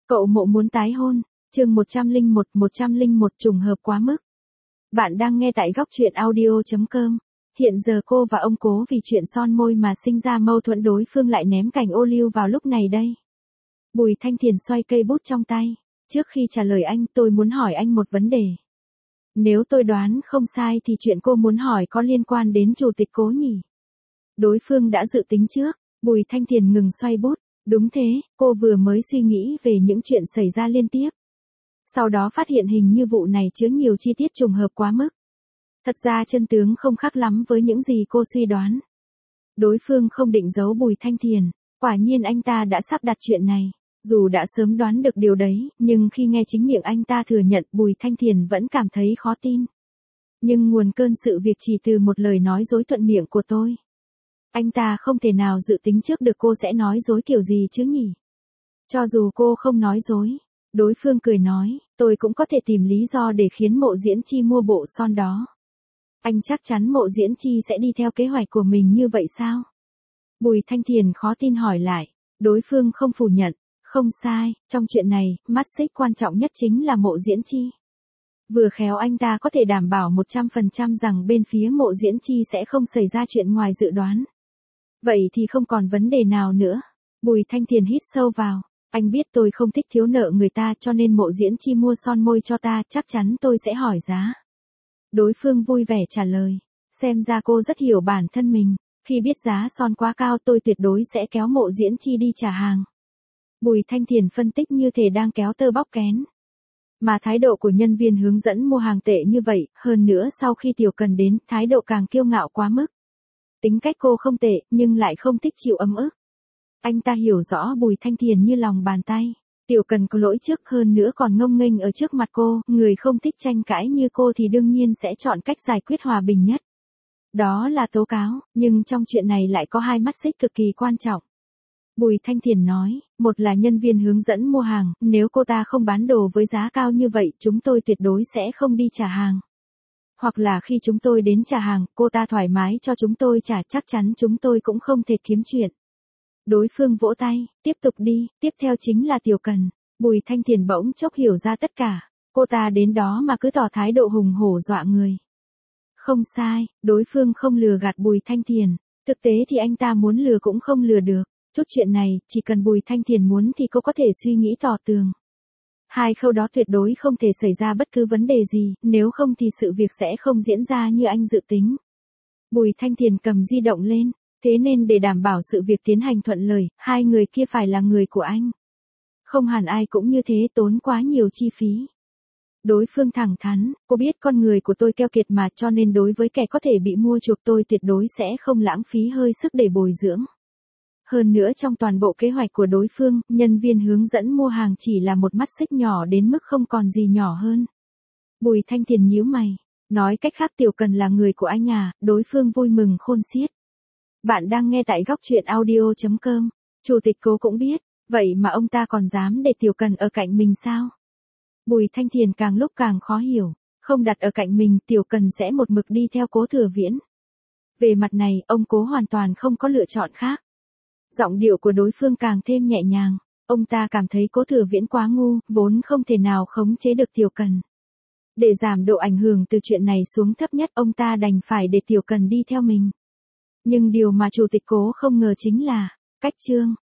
Cậu Mộ muốn tái hôn, chương 101 trùng hợp quá mức. Bạn đang nghe tại góc truyện audio.com. Hiện giờ cô và ông Cố vì chuyện son môi mà sinh ra mâu thuẫn, đối phương lại ném cành ô liu vào lúc này đây. Bùi Thanh Thiền xoay cây bút trong tay. Trước khi trả lời anh, tôi muốn hỏi anh một vấn đề. Nếu tôi đoán không sai thì chuyện cô muốn hỏi có liên quan đến chủ tịch Cố nhỉ? Đối phương đã dự tính trước. Bùi Thanh Thiền ngừng xoay bút. Đúng thế, cô vừa mới suy nghĩ về những chuyện xảy ra liên tiếp. Sau đó phát hiện hình như vụ này chứa nhiều chi tiết trùng hợp quá mức. Thật ra chân tướng không khác lắm với những gì cô suy đoán. Đối phương không định giấu Bùi Thanh Thiền, quả nhiên anh ta đã sắp đặt chuyện này. Dù đã sớm đoán được điều đấy, nhưng khi nghe chính miệng anh ta thừa nhận, Bùi Thanh Thiền vẫn cảm thấy khó tin. Nhưng nguồn cơn sự việc chỉ từ một lời nói dối thuận miệng của tôi. Anh ta không thể nào dự tính trước được cô sẽ nói dối kiểu gì chứ nhỉ? Cho dù cô không nói dối, đối phương cười nói, tôi cũng có thể tìm lý do để khiến Mộ Diễn Chi mua bộ son đó. Anh chắc chắn Mộ Diễn Chi sẽ đi theo kế hoạch của mình như vậy sao? Bùi Thanh Thiền khó tin hỏi lại, đối phương không phủ nhận, không sai, trong chuyện này, mắt xích quan trọng nhất chính là Mộ Diễn Chi. Vừa khéo anh ta có thể đảm bảo 100% rằng bên phía Mộ Diễn Chi sẽ không xảy ra chuyện ngoài dự đoán. Vậy thì không còn vấn đề nào nữa. Bùi Thanh Thiền hít sâu vào. Anh biết tôi không thích thiếu nợ người ta, cho nên Mộ Diễn Chi mua son môi cho ta, chắc chắn tôi sẽ hỏi giá. Đối phương vui vẻ trả lời. Xem ra cô rất hiểu bản thân mình. Khi biết giá son quá cao, tôi tuyệt đối sẽ kéo Mộ Diễn Chi đi trả hàng. Bùi Thanh Thiền phân tích như thể đang kéo tơ bóc kén. Mà thái độ của nhân viên hướng dẫn mua hàng tệ như vậy, hơn nữa sau khi Tiểu Cần đến, thái độ càng kiêu ngạo quá mức. Tính cách cô không tệ, nhưng lại không thích chịu ấm ức. Anh ta hiểu rõ Bùi Thanh Thiền như lòng bàn tay. Tiểu Cần có lỗi trước, hơn nữa còn ngông nghênh ở trước mặt cô, người không thích tranh cãi như cô thì đương nhiên sẽ chọn cách giải quyết hòa bình nhất. Đó là tố cáo, nhưng trong chuyện này lại có hai mắt xích cực kỳ quan trọng. Bùi Thanh Thiền nói, một là nhân viên hướng dẫn mua hàng, nếu cô ta không bán đồ với giá cao như vậy, chúng tôi tuyệt đối sẽ không đi trả hàng. Hoặc là khi chúng tôi đến trả hàng, cô ta thoải mái cho chúng tôi trả, chắc chắn chúng tôi cũng không thể kiếm chuyện. Đối phương vỗ tay, tiếp tục đi, tiếp theo chính là Tiểu Cần. Bùi Thanh Thiền bỗng chốc hiểu ra tất cả. Cô ta đến đó mà cứ tỏ thái độ hùng hổ dọa người. Không sai, đối phương không lừa gạt Bùi Thanh Thiền. Thực tế thì anh ta muốn lừa cũng không lừa được. Chút chuyện này, chỉ cần Bùi Thanh Thiền muốn thì cô có thể suy nghĩ tỏ tường. Hai khâu đó tuyệt đối không thể xảy ra bất cứ vấn đề gì, nếu không thì sự việc sẽ không diễn ra như anh dự tính. Bùi Thanh Thiền cầm di động lên, thế nên để đảm bảo sự việc tiến hành thuận lợi, hai người kia phải là người của anh. Không hẳn ai cũng như thế, tốn quá nhiều chi phí. Đối phương thẳng thắn, cô biết con người của tôi keo kiệt mà, cho nên đối với kẻ có thể bị mua chuộc tôi tuyệt đối sẽ không lãng phí hơi sức để bồi dưỡng. Hơn nữa trong toàn bộ kế hoạch của đối phương, nhân viên hướng dẫn mua hàng chỉ là một mắt xích nhỏ đến mức không còn gì nhỏ hơn. Bùi Thanh Thiền nhíu mày, nói cách khác Tiểu Cần là người của anh à? Đối phương vui mừng khôn xiết. Bạn đang nghe tại góc truyện audio.com. Chủ tịch Cố cũng biết, vậy mà ông ta còn dám để Tiểu Cần ở cạnh mình sao? Bùi Thanh Thiền càng lúc càng khó hiểu, không đặt ở cạnh mình, Tiểu Cần sẽ một mực đi theo Cố Thừa Viễn. Về mặt này, ông Cố hoàn toàn không có lựa chọn khác. Giọng điệu của đối phương càng thêm nhẹ nhàng, ông ta cảm thấy Cố Thừa Viễn quá ngu, vốn không thể nào khống chế được Tiểu Cần. Để giảm độ ảnh hưởng từ chuyện này xuống thấp nhất, ông ta đành phải để Tiểu Cần đi theo mình. Nhưng điều mà Chủ tịch Cố không ngờ chính là, cách chương,